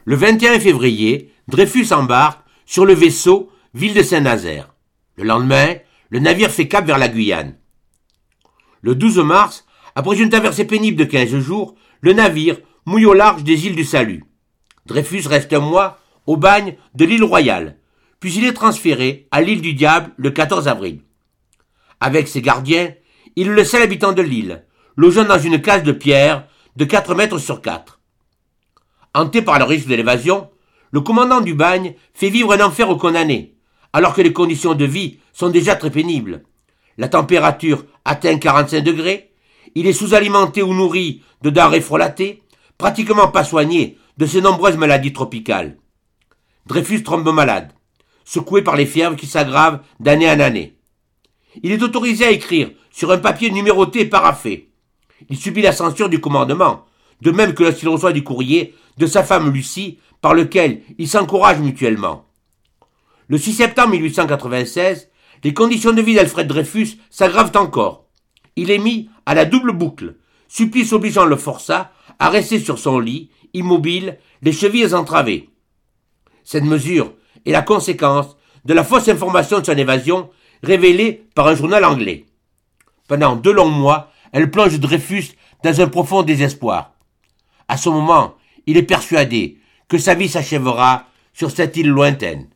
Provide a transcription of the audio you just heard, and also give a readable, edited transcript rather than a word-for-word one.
Le 21 février, Dreyfus embarque sur le vaisseau Ville de Saint-Nazaire. Le lendemain, le navire fait cap vers la Guyane. Le 12 mars, après une traversée pénible de 15 jours, le navire mouille au large des îles du Salut. Dreyfus reste un mois au bagne de l'île Royale, puis il est transféré à l'île du Diable le 14 avril. Avec ses gardiens, il est le seul habitant de l'île, logeant dans une case de pierre de 4 mètres sur 4. Hanté par le risque de l'évasion, le commandant du bagne fait vivre un enfer aux condamnés, alors que les conditions de vie sont déjà très pénibles. La température atteint 45 degrés, il est sous-alimenté ou nourri de denrées frelatées, pratiquement pas soigné de ses nombreuses maladies tropicales. Dreyfus tombe malade, secoué par les fièvres qui s'aggravent d'année en année. Il est autorisé à écrire sur un papier numéroté et paraphé. Il subit la censure du commandement, de même que lorsqu'il reçoit du courrier de sa femme Lucie, par lequel ils s'encouragent mutuellement. Le 6 septembre 1896, les conditions de vie d'Alfred Dreyfus s'aggravent encore. Il est mis à la double boucle, supplice obligeant le forçat à rester sur son lit, immobile, les chevilles entravées. Cette mesure est la conséquence de la fausse information de son évasion révélée par un journal anglais. Pendant 2 longs mois, elle plonge Dreyfus dans un profond désespoir. À ce moment, il est persuadé que sa vie s'achèvera sur cette île lointaine.